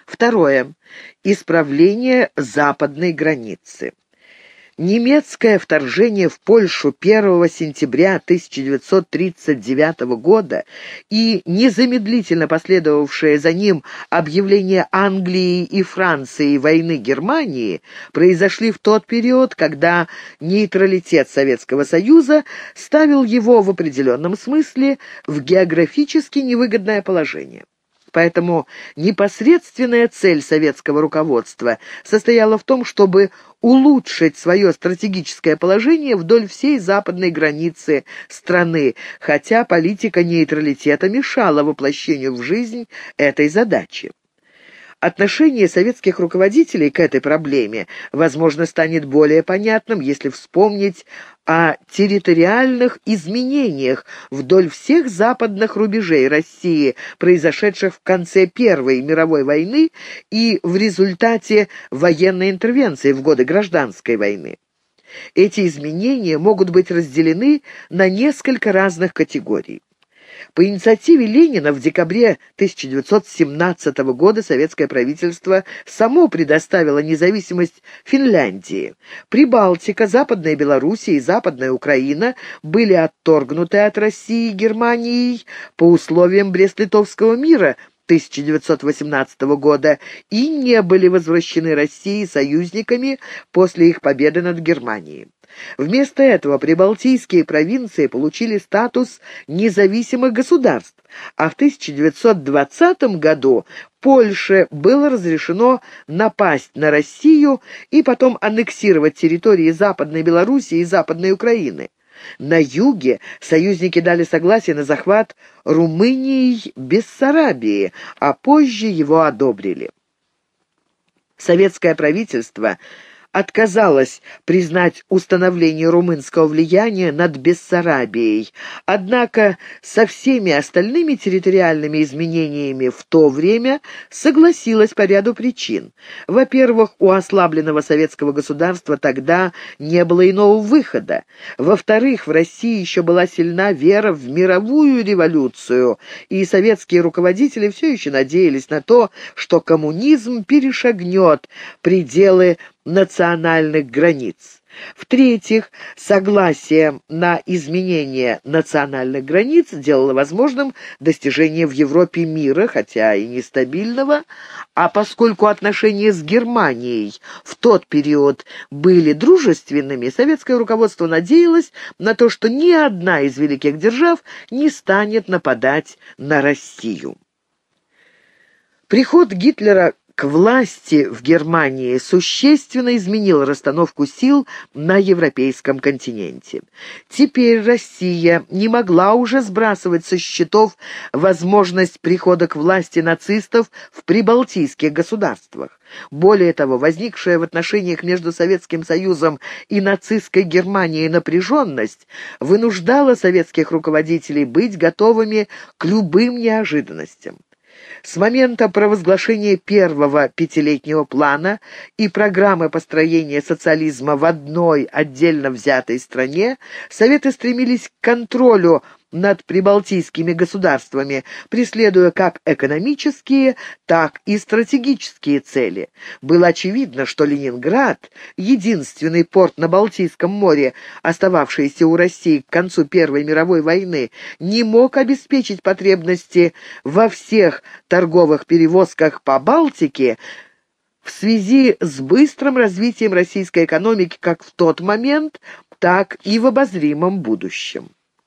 Второе. Исправление западной границы. Немецкое вторжение в Польшу 1 сентября 1939 года и незамедлительно последовавшее за ним объявление Англии и Франции войны Германии произошли в тот период, когда нейтралитет Советского Союза ставил его в определенном смысле в географически невыгодное положение. Поэтому непосредственная цель советского руководства состояла в том, чтобы улучшить свое стратегическое положение вдоль всей западной границы страны, хотя политика нейтралитета мешала воплощению в жизнь этой задачи. Отношение советских руководителей к этой проблеме, возможно, станет более понятным, если вспомнить о территориальных изменениях вдоль всех западных рубежей России, произошедших в конце Первой мировой войны и в результате военной интервенции в годы Гражданской войны. Эти изменения могут быть разделены на несколько разных категорий. По инициативе Ленина в декабре 1917 года советское правительство само предоставило независимость Финляндии. Прибалтика, Западная Белоруссия и Западная Украина были отторгнуты от России Германией по условиям Брест-Литовского мира 1918 года и не были возвращены России союзниками после их победы над Германией. Вместо этого прибалтийские провинции получили статус независимых государств, а в 1920 году Польше было разрешено напасть на Россию и потом аннексировать территории Западной Белоруссии и Западной Украины. На юге союзники дали согласие на захват Румынией Бессарабии, а позже его одобрили. Советское правительство отказалась признать установление румынского влияния над Бессарабией, однако со всеми остальными территориальными изменениями в то время согласилась по ряду причин. Во-первых, у ослабленного советского государства тогда не было иного выхода. Во-вторых, в России еще была сильна вера в мировую революцию, и советские руководители все еще надеялись на то, что коммунизм перешагнет пределы национальных границ. В-третьих, согласие на изменение национальных границ делало возможным достижение в Европе мира, хотя и нестабильного, а поскольку отношения с Германией в тот период были дружественными, советское руководство надеялось на то, что ни одна из великих держав не станет нападать на Россию. Приход Гитлера к власти в Германии существенно изменил расстановку сил на европейском континенте. Теперь Россия не могла уже сбрасывать со счетов возможность прихода к власти нацистов в прибалтийских государствах. Более того, возникшая в отношениях между Советским Союзом и нацистской Германией напряженность вынуждала советских руководителей быть готовыми к любым неожиданностям. С момента провозглашения первого пятилетнего плана и программы построения социализма в одной отдельно взятой стране Советы стремились к контролю над прибалтийскими государствами, преследуя как экономические, так и стратегические цели. Было очевидно, что Ленинград, единственный порт на Балтийском море, остававшийся у России к концу Первой мировой войны, не мог обеспечить потребности во всех торговых перевозках по Балтике в связи с быстрым развитием российской экономики как в тот момент, так и в обозримом будущем.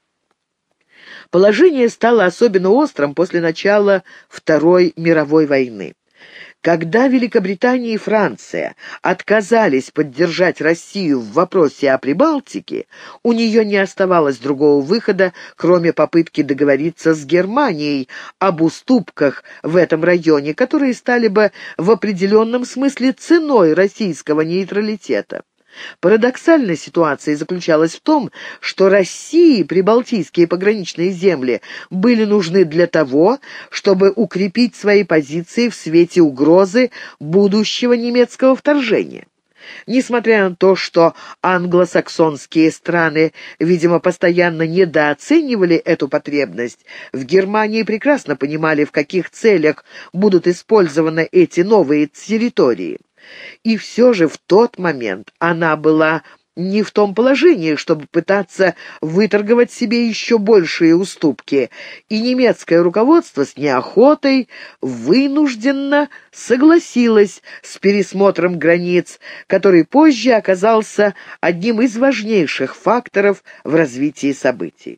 Положение стало особенно острым после начала Второй мировой войны. Когда Великобритания и Франция отказались поддержать Россию в вопросе о Прибалтике, у нее не оставалось другого выхода, кроме попытки договориться с Германией об уступках в этом районе, которые стали бы в определенном смысле ценой российского нейтралитета. Парадоксальная ситуация заключалась в том, что России прибалтийские пограничные земли были нужны для того, чтобы укрепить свои позиции в свете угрозы будущего немецкого вторжения. Несмотря на то, что англосаксонские страны, видимо, постоянно недооценивали эту потребность, в Германии прекрасно понимали, в каких целях будут использованы эти новые территории. И все же в тот момент она была не в том положении, чтобы пытаться выторговать себе еще большие уступки, и немецкое руководство с неохотой вынужденно согласилось с пересмотром границ, который позже оказался одним из важнейших факторов в развитии событий.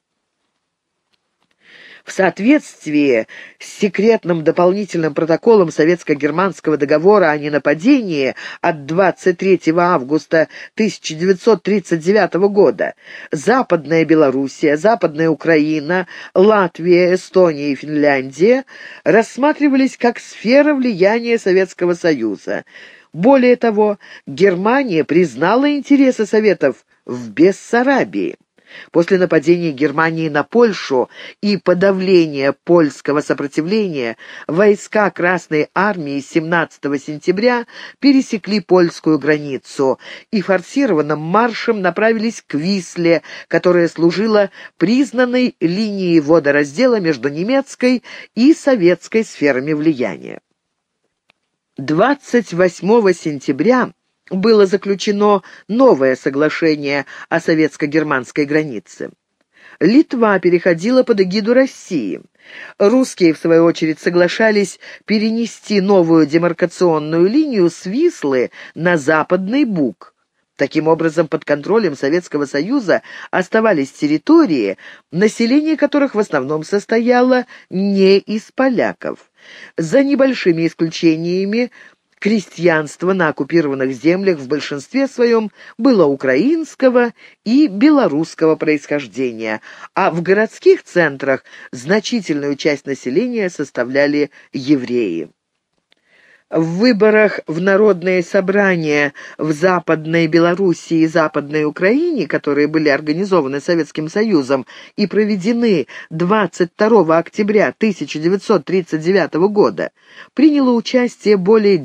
В соответствии с секретным дополнительным протоколом Советско-германского договора о ненападении от 23 августа 1939 года Западная Белоруссия, Западная Украина, Латвия, Эстония и Финляндия рассматривались как сфера влияния Советского Союза. Более того, Германия признала интересы Советов в Бессарабии. После нападения Германии на Польшу и подавления польского сопротивления войска Красной Армии 17 сентября пересекли польскую границу и форсированным маршем направились к Висле, которая служила признанной линией водораздела между немецкой и советской сферами влияния. 28 сентября было заключено новое соглашение о советско-германской границе. Литва переходила под эгиду России. Русские, в свою очередь, соглашались перенести новую демаркационную линию с Вислы на Западный Буг. Таким образом, под контролем Советского Союза оставались территории, население которых в основном состояло не из поляков. За небольшими исключениями, крестьянство на оккупированных землях в большинстве своем было украинского и белорусского происхождения, а в городских центрах значительную часть населения составляли евреи. В выборах в народные собрания в Западной Белоруссии и Западной Украине, которые были организованы Советским Союзом и проведены 22 октября 1939 года, приняло участие более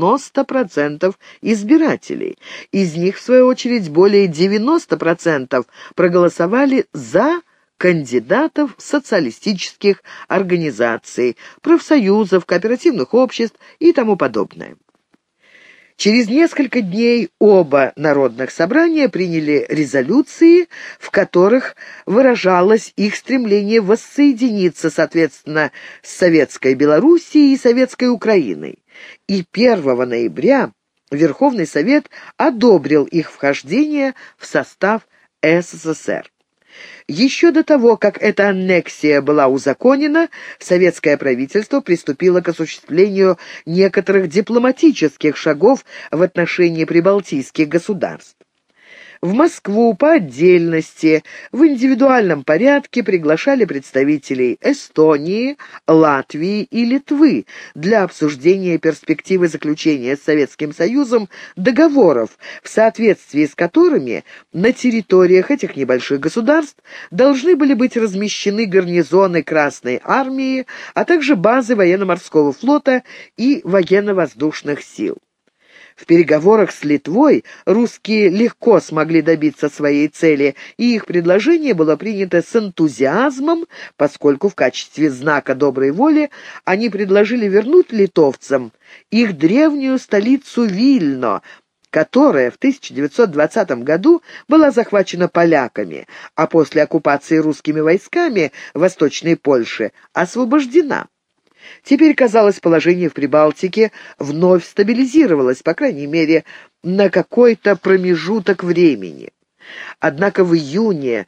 90% избирателей. Из них, в свою очередь, более 90% проголосовали за кандидатов социалистических организаций, профсоюзов, кооперативных обществ и тому подобное. Через несколько дней оба народных собрания приняли резолюции, в которых выражалось их стремление воссоединиться, соответственно, с Советской Белоруссией и Советской Украиной. И 1 ноября Верховный Совет одобрил их вхождение в состав СССР. Еще до того, как эта аннексия была узаконена, советское правительство приступило к осуществлению некоторых дипломатических шагов в отношении прибалтийских государств. В Москву по отдельности, в индивидуальном порядке приглашали представителей Эстонии, Латвии и Литвы для обсуждения перспективы заключения с Советским Союзом договоров, в соответствии с которыми на территориях этих небольших государств должны были быть размещены гарнизоны Красной Армии, а также базы военно-морского флота и военно-воздушных сил. В переговорах с Литвой русские легко смогли добиться своей цели, и их предложение было принято с энтузиазмом, поскольку в качестве знака доброй воли они предложили вернуть литовцам их древнюю столицу Вильно, которая в 1920 году была захвачена поляками, а после оккупации русскими войсками Восточной Польши освобождена. Теперь, казалось, положение в Прибалтике вновь стабилизировалось, по крайней мере, на какой-то промежуток времени. Однако в июне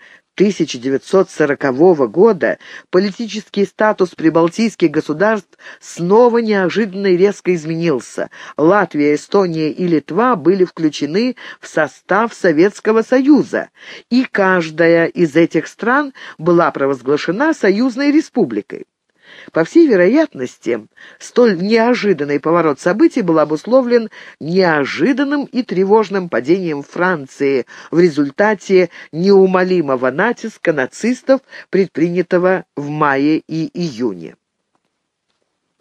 1940 года политический статус прибалтийских государств снова неожиданно и резко изменился. Латвия, Эстония и Литва были включены в состав Советского Союза, и каждая из этих стран была провозглашена союзной республикой. По всей вероятности, столь неожиданный поворот событий был обусловлен неожиданным и тревожным падением Франции в результате неумолимого натиска нацистов, предпринятого в мае и июне.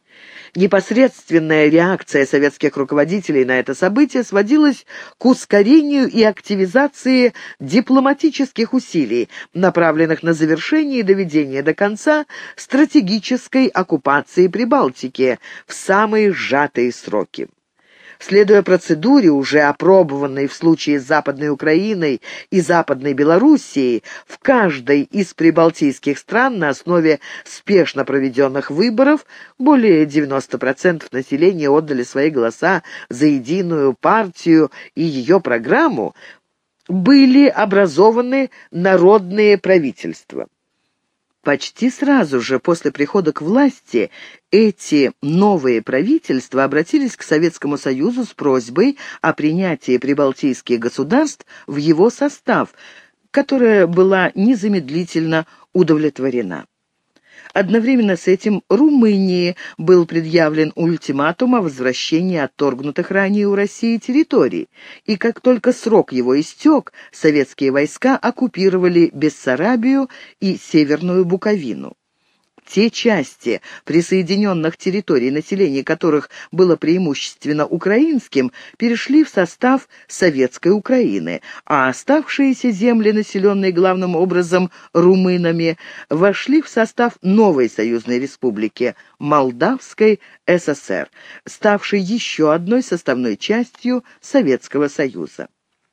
Непосредственная реакция советских руководителей на это событие сводилась к ускорению и активизации дипломатических усилий, направленных на завершение и доведение до конца стратегической оккупации Прибалтики в самые сжатые сроки. Следуя процедуре, уже опробованной в случае с Западной Украиной и Западной Белоруссией, в каждой из прибалтийских стран на основе спешно проведенных выборов более 90% населения отдали свои голоса за единую партию и ее программу, были образованы народные правительства. Почти сразу же после прихода к власти эти новые правительства обратились к Советскому Союзу с просьбой о принятии прибалтийских государств в его состав, которая была незамедлительно удовлетворена. Одновременно с этим Румынии был предъявлен ультиматум о возвращении отторгнутых ранее у России территорий, и как только срок его истек, советские войска оккупировали Бессарабию и Северную Буковину. Те части присоединенных территорий, население которых было преимущественно украинским, перешли в состав Советской Украины, а оставшиеся земли, населенные главным образом румынами, вошли в состав новой союзной республики – Молдавской ССР, ставшей еще одной составной частью Советского Союза.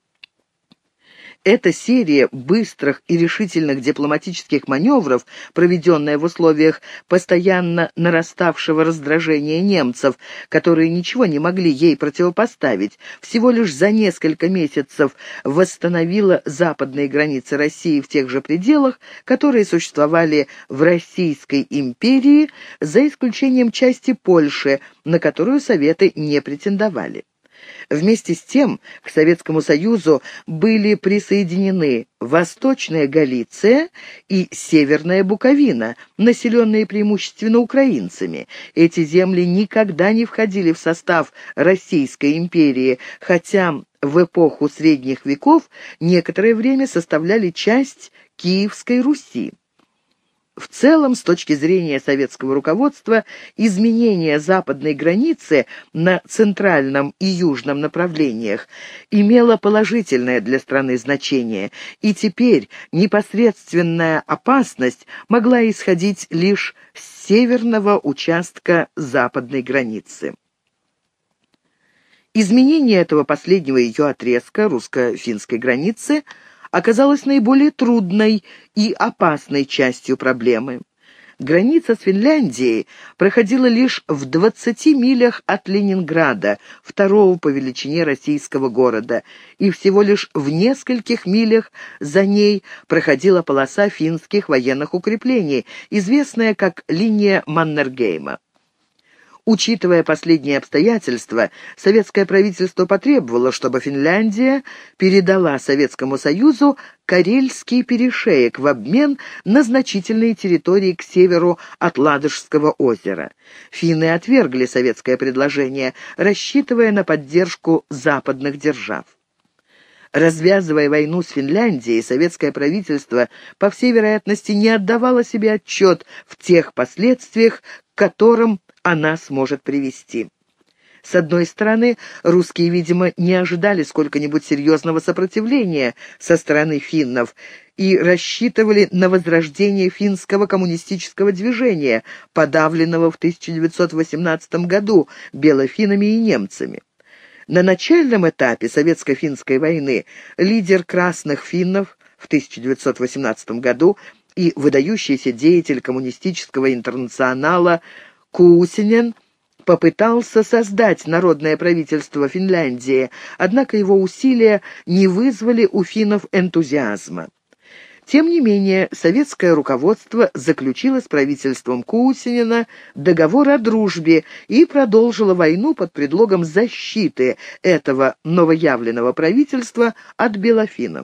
Эта серия быстрых и решительных дипломатических маневров, проведенная в условиях постоянно нараставшего раздражения немцев, которые ничего не могли ей противопоставить, всего лишь за несколько месяцев восстановила западные границы России в тех же пределах, которые существовали в Российской империи, за исключением части Польши, на которую Советы не претендовали. Вместе с тем к Советскому Союзу были присоединены Восточная Галиция и Северная Буковина, населенные преимущественно украинцами. Эти земли никогда не входили в состав Российской империи, хотя в эпоху Средних веков некоторое время составляли часть Киевской Руси. В целом, с точки зрения советского руководства, изменение западной границы на центральном и южном направлениях имело положительное для страны значение, и теперь непосредственная опасность могла исходить лишь с северного участка западной границы. Изменение этого последнего ее отрезка русско-финской границы оказалась наиболее трудной и опасной частью проблемы. Граница с Финляндией проходила лишь в 20 милях от Ленинграда, второго по величине российского города, и всего лишь в нескольких милях за ней проходила полоса финских военных укреплений, известная как линия Маннергейма. Учитывая последние обстоятельства, советское правительство потребовало, чтобы Финляндия передала Советскому Союзу Карельский перешеек в обмен на значительные территории к северу от Ладожского озера. Финны отвергли советское предложение, рассчитывая на поддержку западных держав. Развязывая войну с Финляндией, советское правительство, по всей вероятности, не отдавало себе отчет в тех последствиях, к которым она сможет привести. С одной стороны, русские, видимо, не ожидали сколько-нибудь серьезного сопротивления со стороны финнов и рассчитывали на возрождение финского коммунистического движения, подавленного в 1918 году белофинами и немцами. На начальном этапе советско-финской войны лидер красных финнов в 1918 году и выдающийся деятель коммунистического интернационала Куусинен попытался создать народное правительство Финляндии, однако его усилия не вызвали у финнов энтузиазма. Тем не менее, советское руководство заключило с правительством Куусинена договор о дружбе и продолжило войну под предлогом защиты этого новоявленного правительства от белофинов.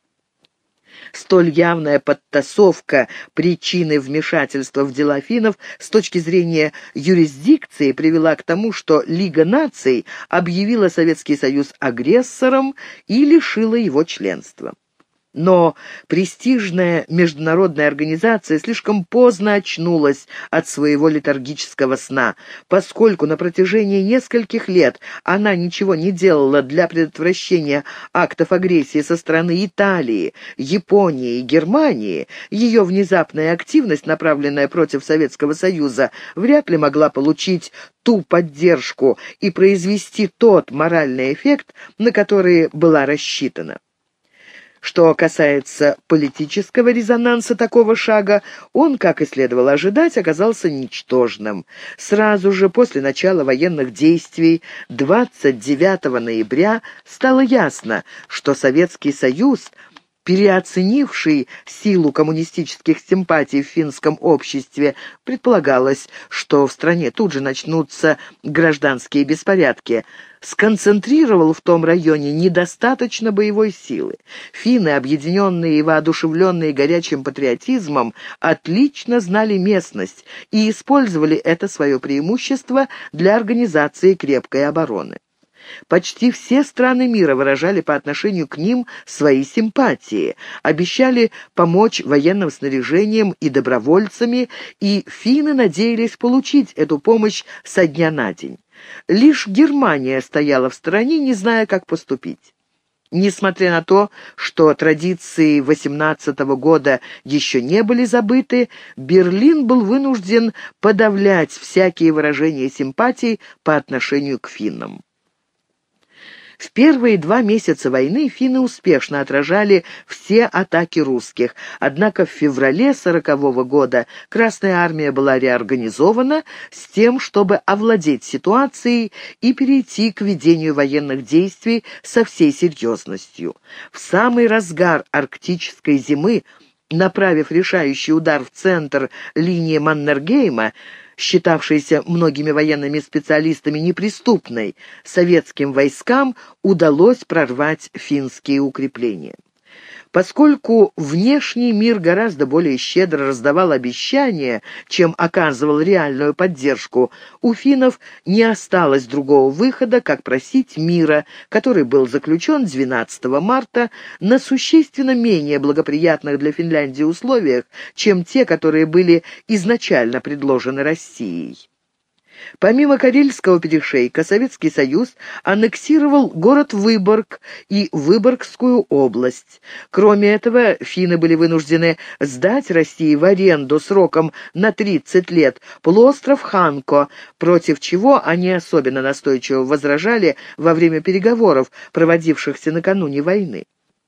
Столь явная подтасовка причины вмешательства в дела финнов с точки зрения юрисдикции привела к тому, что Лига наций объявила Советский Союз агрессором и лишила его членства. Но престижная международная организация слишком поздно очнулась от своего летаргического сна, поскольку на протяжении нескольких лет она ничего не делала для предотвращения актов агрессии со стороны Италии, Японии и Германии. Ее внезапная активность, направленная против Советского Союза, вряд ли могла получить ту поддержку и произвести тот моральный эффект, на который была рассчитана. Что касается политического резонанса такого шага, он, как и следовало ожидать, оказался ничтожным. Сразу же после начала военных действий 29 ноября стало ясно, что Советский Союз, переоценивший силу коммунистических симпатий в финском обществе, предполагалось, что в стране тут же начнутся гражданские беспорядки, сконцентрировал в том районе недостаточно боевой силы. Финны, объединенные и воодушевленные горячим патриотизмом, отлично знали местность и использовали это свое преимущество для организации крепкой обороны. Почти все страны мира выражали по отношению к ним свои симпатии, обещали помочь военным снаряжением и добровольцами, и финны надеялись получить эту помощь со дня на день. Лишь Германия стояла в стороне, не зная, как поступить. Несмотря на то, что традиции 18-го года еще не были забыты, Берлин был вынужден подавлять всякие выражения симпатий по отношению к финнам. В первые 2 месяца войны финны успешно отражали все атаки русских, однако в феврале 1940 года Красная армия была реорганизована с тем, чтобы овладеть ситуацией и перейти к ведению военных действий со всей серьезностью. В самый разгар арктической зимы, направив решающий удар в центр линии Маннергейма, считавшейся многими военными специалистами неприступной, советским войскам удалось прорвать финские укрепления. Поскольку внешний мир гораздо более щедро раздавал обещания, чем оказывал реальную поддержку, у финнов не осталось другого выхода, как просить мира, который был заключен 12 марта на существенно менее благоприятных для Финляндии условиях, чем те, которые были изначально предложены Россией. Помимо Карельского перешейка, Советский Союз аннексировал город Выборг и Выборгскую область. Кроме этого, финны были вынуждены сдать России в аренду сроком на 30 лет полуостров Ханко, против чего они особенно настойчиво возражали во время переговоров, проводившихся накануне войны.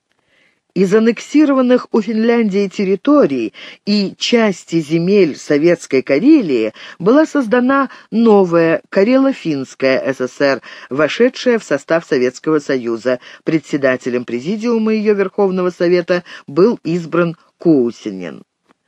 Из аннексированных у Финляндии территорий и части земель Советской Карелии была создана новая Карело-Финская ССР, вошедшая в состав Советского Союза. Председателем президиума ее Верховного Совета был избран Куусинен.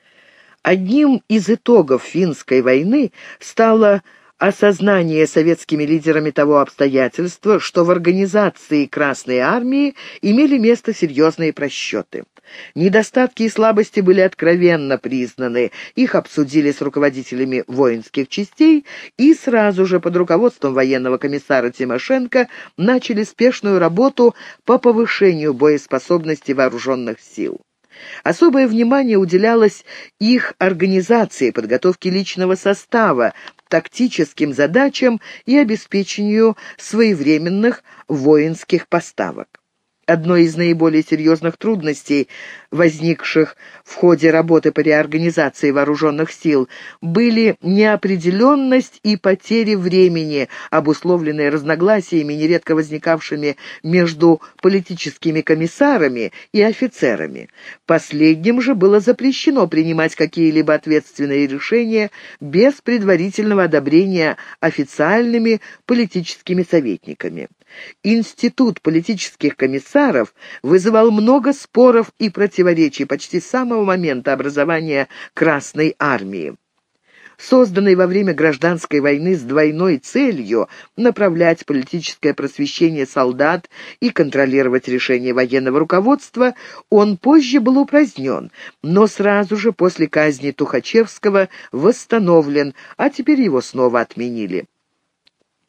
Одним из итогов финской войны стало осознание советскими лидерами того обстоятельства, что в организации Красной армии имели место серьезные просчеты. Недостатки и слабости были откровенно признаны, их обсудили с руководителями воинских частей и сразу же под руководством военного комиссара Тимошенко начали спешную работу по повышению боеспособности вооруженных сил. Особое внимание уделялось их организации, подготовке личного состава, тактическим задачам и обеспечению своевременных воинских поставок. Одной из наиболее серьезных трудностей, возникших в ходе работы по реорганизации вооруженных сил, были неопределенность и потери времени, обусловленные разногласиями, нередко возникавшими между политическими комиссарами и офицерами. Последним же было запрещено принимать какие-либо ответственные решения без предварительного одобрения официальными политическими советниками. Институт политических комиссаров вызывал много споров и противоречий почти с самого момента образования Красной армии. Созданный во время гражданской войны с двойной целью направлять политическое просвещение солдат и контролировать решения военного руководства, он позже был упразднен, но сразу же после казни Тухачевского восстановлен, а теперь его снова отменили.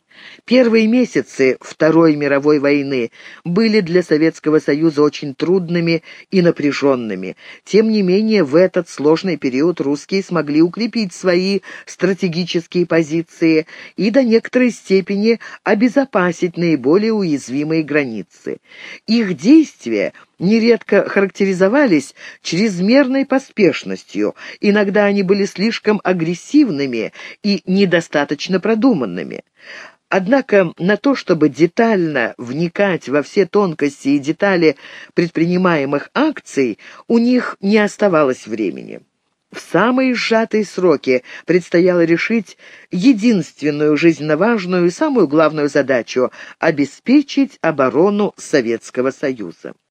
Первые месяцы Второй мировой войны были для Советского Союза очень трудными и напряженными. Тем не менее, в этот сложный период русские смогли укрепить свои стратегические позиции и до некоторой степени обезопасить наиболее уязвимые границы. Их действия нередко характеризовались чрезмерной поспешностью, иногда они были слишком агрессивными и недостаточно продуманными. Однако на то, чтобы детально вникать во все тонкости и детали предпринимаемых акций, у них не оставалось времени. В самые сжатые сроки предстояло решить единственную жизненно важную и самую главную задачу — обеспечить оборону Советского Союза.